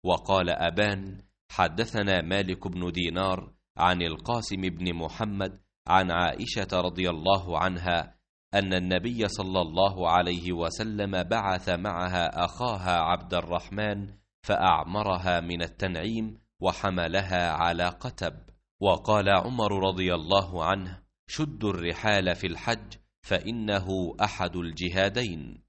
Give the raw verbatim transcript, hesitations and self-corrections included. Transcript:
وقال أبان حدثنا مالك بن دينار عن القاسم بن محمد عن عائشة رضي الله عنها أن النبي صلى الله عليه وسلم بعث معها أخاها عبد الرحمن فأعمرها من التنعيم وحملها على قتب. وقال عمر رضي الله عنه: شدوا الرحال في الحج فإنه أحد الجهادين.